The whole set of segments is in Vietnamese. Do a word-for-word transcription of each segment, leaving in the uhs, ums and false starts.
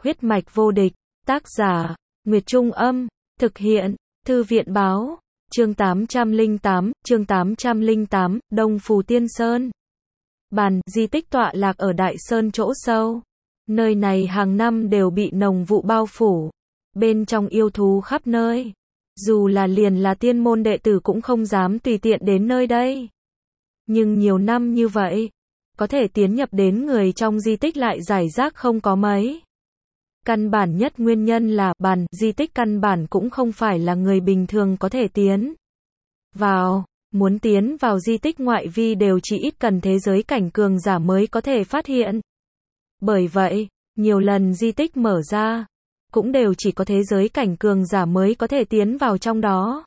Huyết mạch vô địch, tác giả, Nguyệt Trung Âm, thực hiện, Thư viện Báo, chương tám trăm lẻ tám, chương tám trăm lẻ tám, Đông Phù Tiên Sơn. Bản di tích tọa lạc ở Đại Sơn chỗ sâu. Nơi này hàng năm đều bị nồng vụ bao phủ. Bên trong yêu thú khắp nơi. Dù là liền là tiên môn đệ tử cũng không dám tùy tiện đến nơi đây. Nhưng nhiều năm như vậy, có thể tiến nhập đến người trong di tích lại giải rác không có mấy. Căn bản nhất nguyên nhân là bản di tích căn bản cũng không phải là người bình thường có thể tiến vào. Muốn tiến vào di tích ngoại vi đều chỉ ít cần thế giới cảnh cường giả mới có thể phát hiện. Bởi vậy, nhiều lần di tích mở ra, cũng đều chỉ có thế giới cảnh cường giả mới có thể tiến vào trong đó.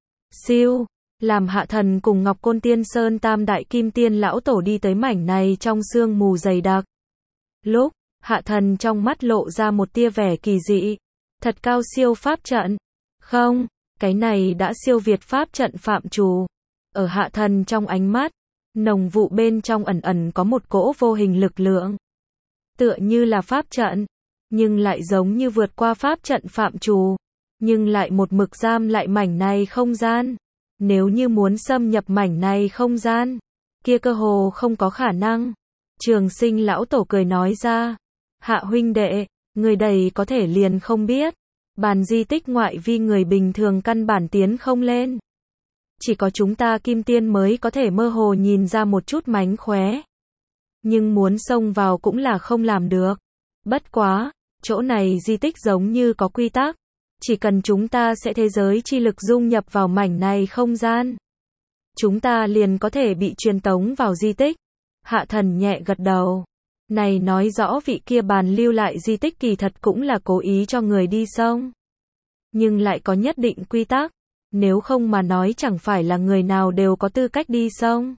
Siêu, làm Hạ Thần cùng Ngọc Côn Tiên Sơn tam đại kim tiên lão tổ đi tới mảnh này trong sương mù dày đặc. Lúc, Hạ Thần trong mắt lộ ra một tia vẻ kỳ dị. Thật cao siêu pháp trận. Không, cái này đã siêu việt pháp trận phạm trù. Ở Hạ Thần trong ánh mắt, nồng vụ bên trong ẩn ẩn có một cỗ vô hình lực lượng. Tựa như là pháp trận, nhưng lại giống như vượt qua pháp trận phạm trù, nhưng lại một mực giam lại mảnh này không gian. Nếu như muốn xâm nhập mảnh này không gian, kia cơ hồ không có khả năng. Trường Sinh lão tổ cười nói ra, Hạ huynh đệ, người đầy có thể liền không biết. Bàn di tích ngoại vi người bình thường căn bản tiến không lên. Chỉ có chúng ta kim tiên mới có thể mơ hồ nhìn ra một chút mánh khóe. Nhưng muốn xông vào cũng là không làm được. Bất quá, chỗ này di tích giống như có quy tắc. Chỉ cần chúng ta sẽ thế giới chi lực dung nhập vào mảnh này không gian, chúng ta liền có thể bị truyền tống vào di tích. Hạ Thần nhẹ gật đầu. Này nói rõ vị kia bàn lưu lại di tích kỳ thật cũng là cố ý cho người đi xông. Nhưng lại có nhất định quy tắc. Nếu không mà nói chẳng phải là người nào đều có tư cách đi xông.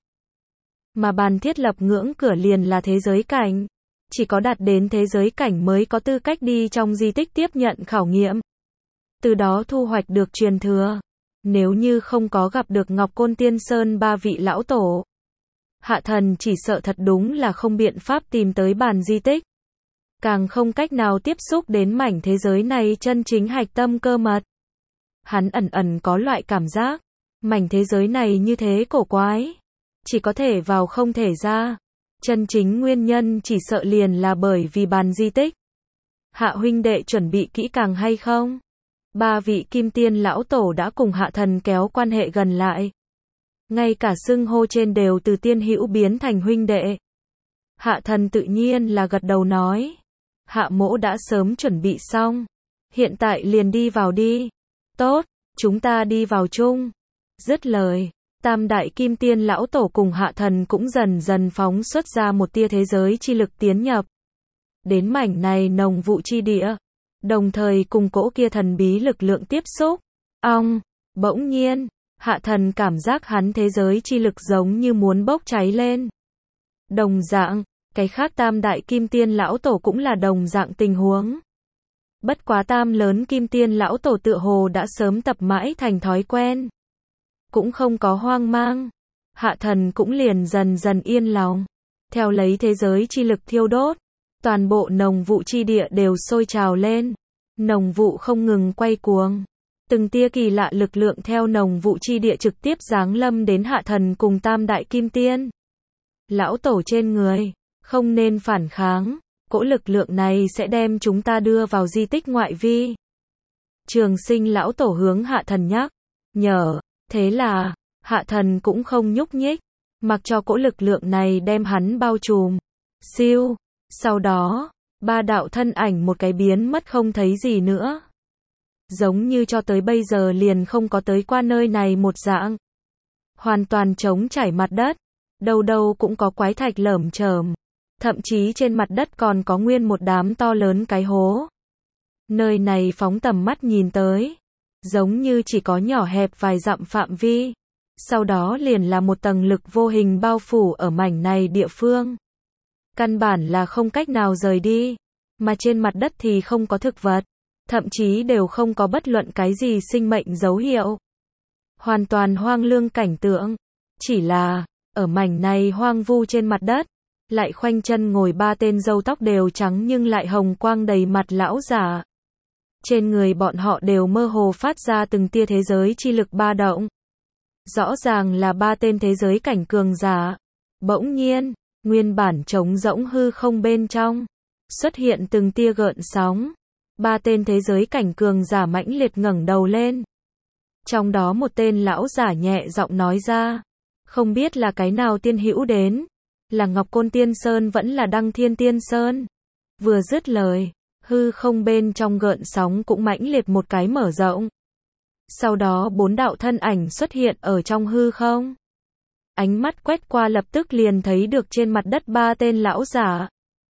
Mà bàn thiết lập ngưỡng cửa liền là thế giới cảnh. Chỉ có đạt đến thế giới cảnh mới có tư cách đi trong di tích tiếp nhận khảo nghiệm. Từ đó thu hoạch được truyền thừa. Nếu như không có gặp được Ngọc Côn Tiên Sơn ba vị lão tổ, Hạ Thần chỉ sợ thật đúng là không biện pháp tìm tới bàn di tích. Càng không cách nào tiếp xúc đến mảnh thế giới này chân chính hạch tâm cơ mật. Hắn ẩn ẩn có loại cảm giác, mảnh thế giới này như thế cổ quái, chỉ có thể vào không thể ra. Chân chính nguyên nhân chỉ sợ liền là bởi vì bàn di tích. Hạ huynh đệ chuẩn bị kỹ càng hay không? Ba vị kim tiên lão tổ đã cùng Hạ Thần kéo quan hệ gần lại. Ngay cả xưng hô trên đều từ tiên hữu biến thành huynh đệ. Hạ Thần tự nhiên là gật đầu nói. Hạ mỗ đã sớm chuẩn bị xong. Hiện tại liền đi vào đi. Tốt, chúng ta đi vào chung. Dứt lời, tam đại kim tiên lão tổ cùng Hạ Thần cũng dần dần phóng xuất ra một tia thế giới chi lực tiến nhập. Đến mảnh này nồng vụ chi địa. Đồng thời cùng cỗ kia thần bí lực lượng tiếp xúc. Ong, bỗng nhiên, Hạ Thần cảm giác hắn thế giới chi lực giống như muốn bốc cháy lên. Đồng dạng, cái khác tam đại kim tiên lão tổ cũng là đồng dạng tình huống. Bất quá tam lớn kim tiên lão tổ tựa hồ đã sớm tập mãi thành thói quen. Cũng không có hoang mang. Hạ Thần cũng liền dần dần yên lòng. Theo lấy thế giới chi lực thiêu đốt. Toàn bộ nồng vụ chi địa đều sôi trào lên. Nồng vụ không ngừng quay cuồng. Từng tia kỳ lạ lực lượng theo nồng vụ chi địa trực tiếp giáng lâm đến Hạ Thần cùng tam đại kim tiên lão tổ trên người. Không nên phản kháng. Cỗ lực lượng này sẽ đem chúng ta đưa vào di tích ngoại vi. Trường Sinh lão tổ hướng Hạ Thần nhắc nhở. Thế là, Hạ Thần cũng không nhúc nhích. Mặc cho cỗ lực lượng này đem hắn bao trùm. Siêu. Sau đó, ba đạo thân ảnh một cái biến mất không thấy gì nữa. Giống như cho tới bây giờ liền không có tới qua nơi này một dạng. Hoàn toàn trống trải mặt đất. Đâu đâu cũng có quái thạch lởm chởm. Thậm chí trên mặt đất còn có nguyên một đám to lớn cái hố. Nơi này phóng tầm mắt nhìn tới. Giống như chỉ có nhỏ hẹp vài dặm phạm vi. Sau đó liền là một tầng lực vô hình bao phủ ở mảnh này địa phương. Căn bản là không cách nào rời đi. Mà trên mặt đất thì không có thực vật. Thậm chí đều không có bất luận cái gì sinh mệnh dấu hiệu. Hoàn toàn hoang lương cảnh tượng. Chỉ là, ở mảnh này hoang vu trên mặt đất, lại khoanh chân ngồi ba tên râu tóc đều trắng nhưng lại hồng quang đầy mặt lão giả. Trên người bọn họ đều mơ hồ phát ra từng tia thế giới chi lực ba động. Rõ ràng là ba tên thế giới cảnh cường giả. Bỗng nhiên, nguyên bản trống rỗng hư không bên trong, xuất hiện từng tia gợn sóng. Ba tên thế giới cảnh cường giả mãnh liệt ngẩng đầu lên. Trong đó một tên lão giả nhẹ giọng nói ra, không biết là cái nào tiên hữu đến, là Ngọc Côn Tiên Sơn vẫn là Đăng Thiên Tiên Sơn. Vừa dứt lời, hư không bên trong gợn sóng cũng mãnh liệt một cái mở rộng. Sau đó bốn đạo thân ảnh xuất hiện ở trong hư không. Ánh mắt quét qua lập tức liền thấy được trên mặt đất ba tên lão giả.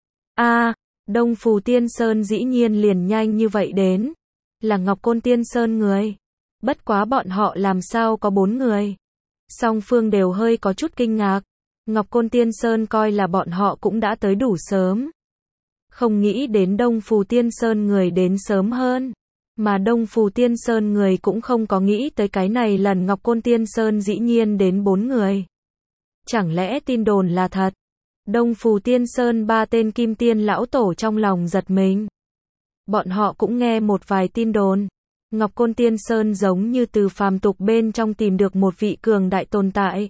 A, Đông Phù Tiên Sơn dĩ nhiên liền nhanh như vậy đến. Là Ngọc Côn Tiên Sơn người. Bất quá bọn họ làm sao có bốn người. Song phương đều hơi có chút kinh ngạc. Ngọc Côn Tiên Sơn coi là bọn họ cũng đã tới đủ sớm. Không nghĩ đến Đông Phù Tiên Sơn người đến sớm hơn. Mà Đông Phù Tiên Sơn người cũng không có nghĩ tới cái này lần Ngọc Côn Tiên Sơn dĩ nhiên đến bốn người. Chẳng lẽ tin đồn là thật? Đông Phù Tiên Sơn ba tên kim tiên lão tổ trong lòng giật mình. Bọn họ cũng nghe một vài tin đồn. Ngọc Côn Tiên Sơn giống như từ phàm tục bên trong tìm được một vị cường đại tồn tại.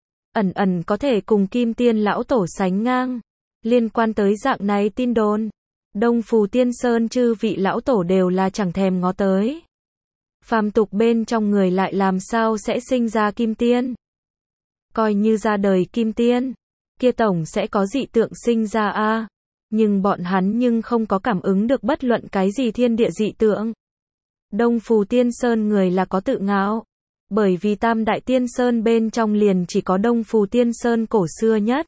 Ẩn ẩn có thể cùng kim tiên lão tổ sánh ngang. Liên quan tới dạng này tin đồn, Đông Phù Tiên Sơn chư vị lão tổ đều là chẳng thèm ngó tới. Phàm tục bên trong người lại làm sao sẽ sinh ra kim tiên? Coi như ra đời kim tiên, kia tổng sẽ có dị tượng sinh ra a, nhưng bọn hắn nhưng không có cảm ứng được bất luận cái gì thiên địa dị tượng. Đông Phù Tiên Sơn người là có tự ngạo, bởi vì Tam Đại Tiên Sơn bên trong liền chỉ có Đông Phù Tiên Sơn cổ xưa nhất.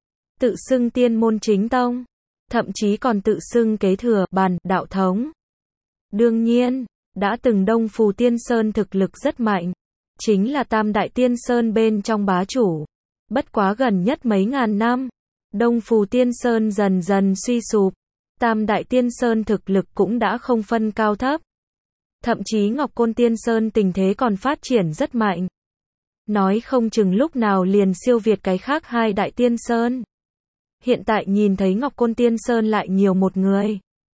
Tự xưng tiên môn chính tông, thậm chí còn tự xưng kế thừa bàn đạo thống. Đương nhiên, đã từng Đông Phù Tiên Sơn thực lực rất mạnh, chính là Tam Đại Tiên Sơn bên trong bá chủ. Bất quá gần nhất mấy ngàn năm, Đông Phù Tiên Sơn dần dần suy sụp, Tam Đại Tiên Sơn thực lực cũng đã không phân cao thấp. Thậm chí Ngọc Côn Tiên Sơn tình thế còn phát triển rất mạnh. Nói không chừng lúc nào liền siêu việt cái khác hai Đại Tiên Sơn. Hiện tại nhìn thấy Ngọc Côn Tiên Sơn lại nhiều một người.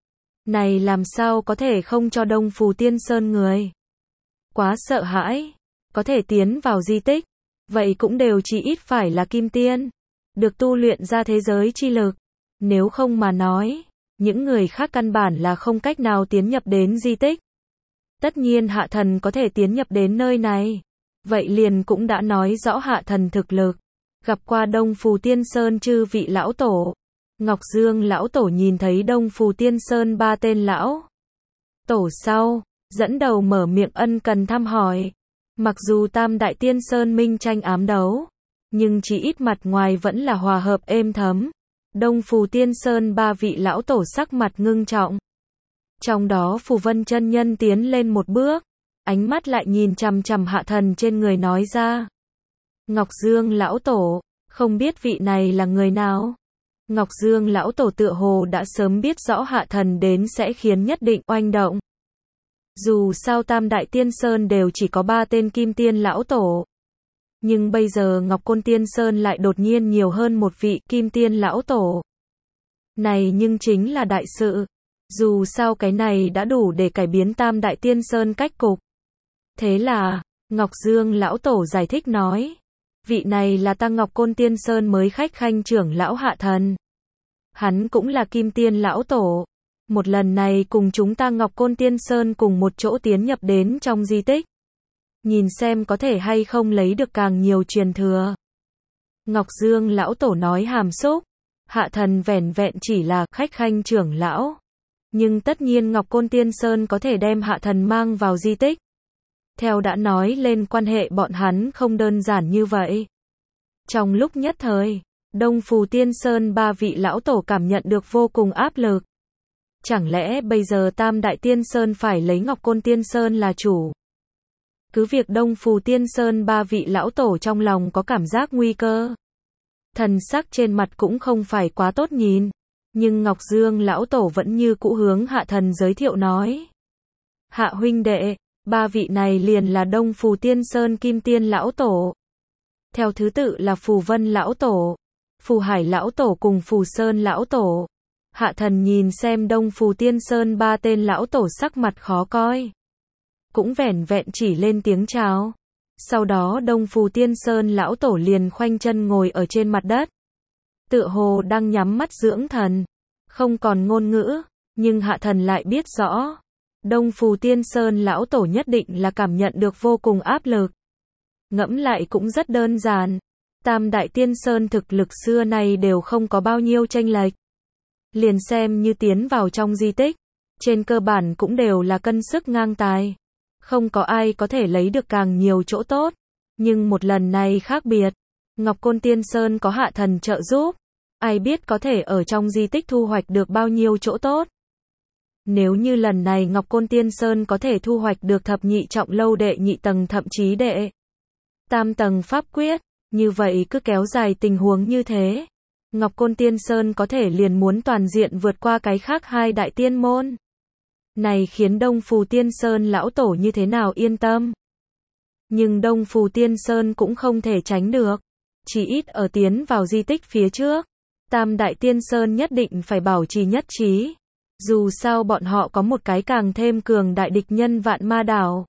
Này làm sao có thể không cho Đông Phù Tiên Sơn người. Quá sợ hãi. Có thể tiến vào di tích. Vậy cũng đều chỉ ít phải là kim tiên. Được tu luyện ra thế giới chi lực. Nếu không mà nói, những người khác căn bản là không cách nào tiến nhập đến di tích. Tất nhiên hạ thần có thể tiến nhập đến nơi này. Vậy liền cũng đã nói rõ hạ thần thực lực. Gặp qua Đông Phù Tiên Sơn chư vị lão tổ. Ngọc Dương lão tổ nhìn thấy Đông Phù Tiên Sơn ba tên lão tổ sau, dẫn đầu mở miệng ân cần thăm hỏi. Mặc dù Tam Đại Tiên Sơn minh tranh ám đấu, nhưng chỉ ít mặt ngoài vẫn là hòa hợp êm thấm. Đông Phù Tiên Sơn ba vị lão tổ sắc mặt ngưng trọng. Trong đó Phù Vân chân nhân tiến lên một bước, ánh mắt lại nhìn chằm chằm hạ thần trên người nói ra. Ngọc Dương lão tổ, không biết vị này là người nào? Ngọc Dương lão tổ tựa hồ đã sớm biết rõ hạ thần đến sẽ khiến nhất định oanh động. Dù sao Tam Đại Tiên Sơn đều chỉ có ba tên kim tiên lão tổ. Nhưng bây giờ Ngọc Côn Tiên Sơn lại đột nhiên nhiều hơn một vị kim tiên lão tổ. Này nhưng chính là đại sự. Dù sao cái này đã đủ để cải biến Tam Đại Tiên Sơn cách cục. Thế là, Ngọc Dương lão tổ giải thích nói. Vị này là ta Ngọc Côn Tiên Sơn mới khách khanh trưởng lão hạ thần. Hắn cũng là kim tiên lão tổ. Một lần này cùng chúng ta Ngọc Côn Tiên Sơn cùng một chỗ tiến nhập đến trong di tích. Nhìn xem có thể hay không lấy được càng nhiều truyền thừa. Ngọc Dương lão tổ nói hàm xúc. Hạ thần vẻn vẹn chỉ là khách khanh trưởng lão. Nhưng tất nhiên Ngọc Côn Tiên Sơn có thể đem hạ thần mang vào di tích. Theo đã nói lên quan hệ bọn hắn không đơn giản như vậy. Trong lúc nhất thời, Đông Phù Tiên Sơn ba vị lão tổ cảm nhận được vô cùng áp lực. Chẳng lẽ bây giờ Tam Đại Tiên Sơn phải lấy Ngọc Côn Tiên Sơn là chủ? Cứ việc Đông Phù Tiên Sơn ba vị lão tổ trong lòng có cảm giác nguy cơ. Thần sắc trên mặt cũng không phải quá tốt nhìn. Nhưng Ngọc Dương lão tổ vẫn như cũ hướng hạ thần giới thiệu nói. Hạ huynh đệ, ba vị này liền là Đông Phù Tiên Sơn kim tiên lão tổ. Theo thứ tự là Phù Vân lão tổ, Phù Hải lão tổ cùng Phù Sơn lão tổ. Hạ thần nhìn xem Đông Phù Tiên Sơn ba tên lão tổ sắc mặt khó coi. Cũng vẻn vẹn chỉ lên tiếng chào. Sau đó Đông Phù Tiên Sơn lão tổ liền khoanh chân ngồi ở trên mặt đất. Tựa hồ đang nhắm mắt dưỡng thần. Không còn ngôn ngữ, nhưng hạ thần lại biết rõ. Đông Phù Tiên Sơn lão tổ nhất định là cảm nhận được vô cùng áp lực. Ngẫm lại cũng rất đơn giản. Tam đại tiên sơn thực lực xưa nay đều không có bao nhiêu chênh lệch. Liền xem như tiến vào trong di tích, trên cơ bản cũng đều là cân sức ngang tài. Không có ai có thể lấy được càng nhiều chỗ tốt. Nhưng một lần này khác biệt. Ngọc Côn Tiên Sơn có hạ thần trợ giúp. Ai biết có thể ở trong di tích thu hoạch được bao nhiêu chỗ tốt. Nếu như lần này Ngọc Côn Tiên Sơn có thể thu hoạch được thập nhị trọng lâu đệ nhị tầng thậm chí đệ tam tầng pháp quyết, như vậy cứ kéo dài tình huống như thế. Ngọc Côn Tiên Sơn có thể liền muốn toàn diện vượt qua cái khác hai đại tiên môn. Này khiến Đông Phù Tiên Sơn lão tổ như thế nào yên tâm. Nhưng Đông Phù Tiên Sơn cũng không thể tránh được. Chỉ ít ở tiến vào di tích phía trước. Tam đại tiên sơn nhất định phải bảo trì nhất trí. Dù sao bọn họ có một cái càng thêm cường đại địch nhân Vạn Ma Đảo.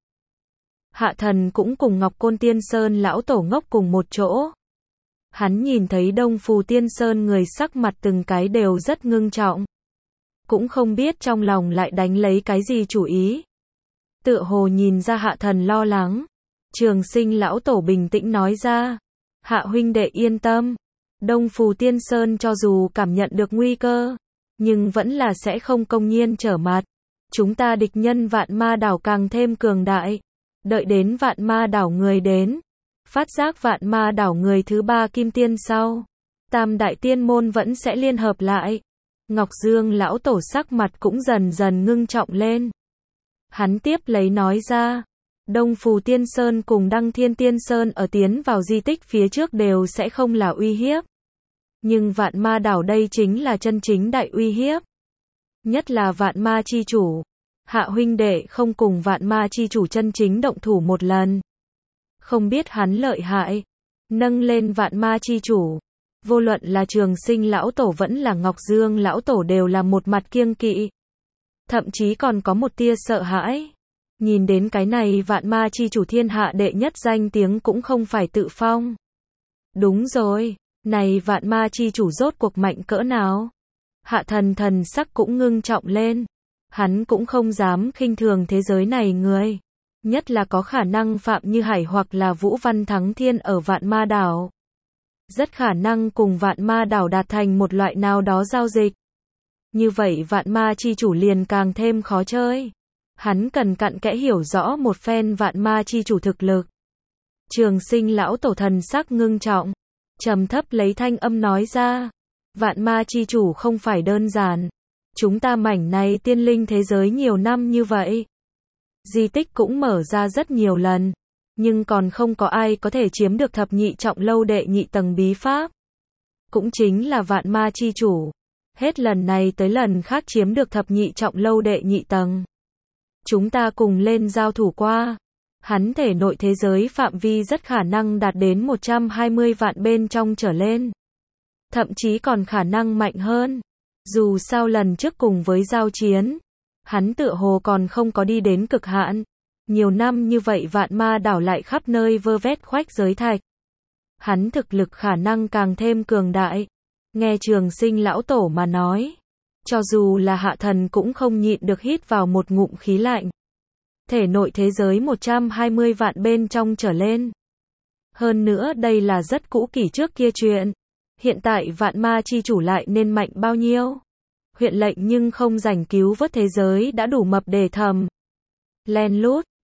Hạ thần cũng cùng Ngọc Côn Tiên Sơn lão tổ ngốc cùng một chỗ. Hắn nhìn thấy Đông Phù Tiên Sơn người sắc mặt từng cái đều rất ngưng trọng. Cũng không biết trong lòng lại đánh lấy cái gì chủ ý. Tựa hồ nhìn ra hạ thần lo lắng. Trường Sinh lão tổ bình tĩnh nói ra. Hạ huynh đệ yên tâm. Đông Phù Tiên Sơn cho dù cảm nhận được nguy cơ, nhưng vẫn là sẽ không công nhiên trở mặt. Chúng ta địch nhân Vạn Ma Đảo càng thêm cường đại. Đợi đến Vạn Ma Đảo người đến. Phát giác Vạn Ma Đảo người thứ ba Kim Tiên sau. Tam đại tiên môn vẫn sẽ liên hợp lại. Ngọc Dương lão tổ sắc mặt cũng dần dần ngưng trọng lên. Hắn tiếp lấy nói ra. Đông Phù Tiên Sơn cùng Đăng Thiên Tiên Sơn ở tiến vào di tích phía trước đều sẽ không là uy hiếp. Nhưng Vạn Ma Đảo đây chính là chân chính đại uy hiếp. Nhất là Vạn Ma Chi Chủ. Hạ huynh đệ không cùng Vạn Ma Chi Chủ chân chính động thủ một lần. Không biết hắn lợi hại. Nâng lên Vạn Ma Chi Chủ. Vô luận là Trường Sinh lão tổ vẫn là Ngọc Dương lão tổ đều là một mặt kiêng kỵ. Thậm chí còn có một tia sợ hãi. Nhìn đến cái này Vạn Ma Chi Chủ thiên hạ đệ nhất danh tiếng cũng không phải tự phong. Đúng rồi, này Vạn Ma Chi Chủ rốt cuộc mạnh cỡ nào? Hạ thần thần sắc cũng ngưng trọng lên. Hắn cũng không dám khinh thường thế giới này người. Nhất là có khả năng Phạm Như Hải hoặc là Vũ Văn Thắng Thiên ở Vạn Ma Đảo. Rất khả năng cùng Vạn Ma Đảo đạt thành một loại nào đó giao dịch. Như vậy Vạn Ma Chi Chủ liền càng thêm khó chơi. Hắn cần cặn kẽ hiểu rõ một phen Vạn Ma Chi Chủ thực lực. Trường Sinh lão tổ thần sắc ngưng trọng, trầm thấp lấy thanh âm nói ra. Vạn Ma Chi Chủ không phải đơn giản. Chúng ta mảnh này tiên linh thế giới nhiều năm như vậy. Di tích cũng mở ra rất nhiều lần. Nhưng còn không có ai có thể chiếm được thập nhị trọng lâu đệ nhị tầng bí pháp. Cũng chính là Vạn Ma Chi Chủ. Hết lần này tới lần khác chiếm được thập nhị trọng lâu đệ nhị tầng. Chúng ta cùng lên giao thủ qua. Hắn thể nội thế giới phạm vi rất khả năng đạt đến một trăm hai mươi vạn bên trong trở lên. Thậm chí còn khả năng mạnh hơn. Dù sao lần trước cùng với giao chiến, hắn tựa hồ còn không có đi đến cực hạn. Nhiều năm như vậy Vạn Ma Đảo lại khắp nơi vơ vét khoách giới thạch. Hắn thực lực khả năng càng thêm cường đại. Nghe Trường Sinh lão tổ mà nói. Cho dù là hạ thần cũng không nhịn được hít vào một ngụm khí lạnh. Thể nội thế giới một trăm hai mươi vạn bên trong trở lên. Hơn nữa đây là rất cũ kỷ trước kia chuyện. Hiện tại Vạn Ma Chi Chủ lại nên mạnh bao nhiêu? Huyện lệnh nhưng không giành cứu vớt thế giới đã đủ mập để thầm. Len lút,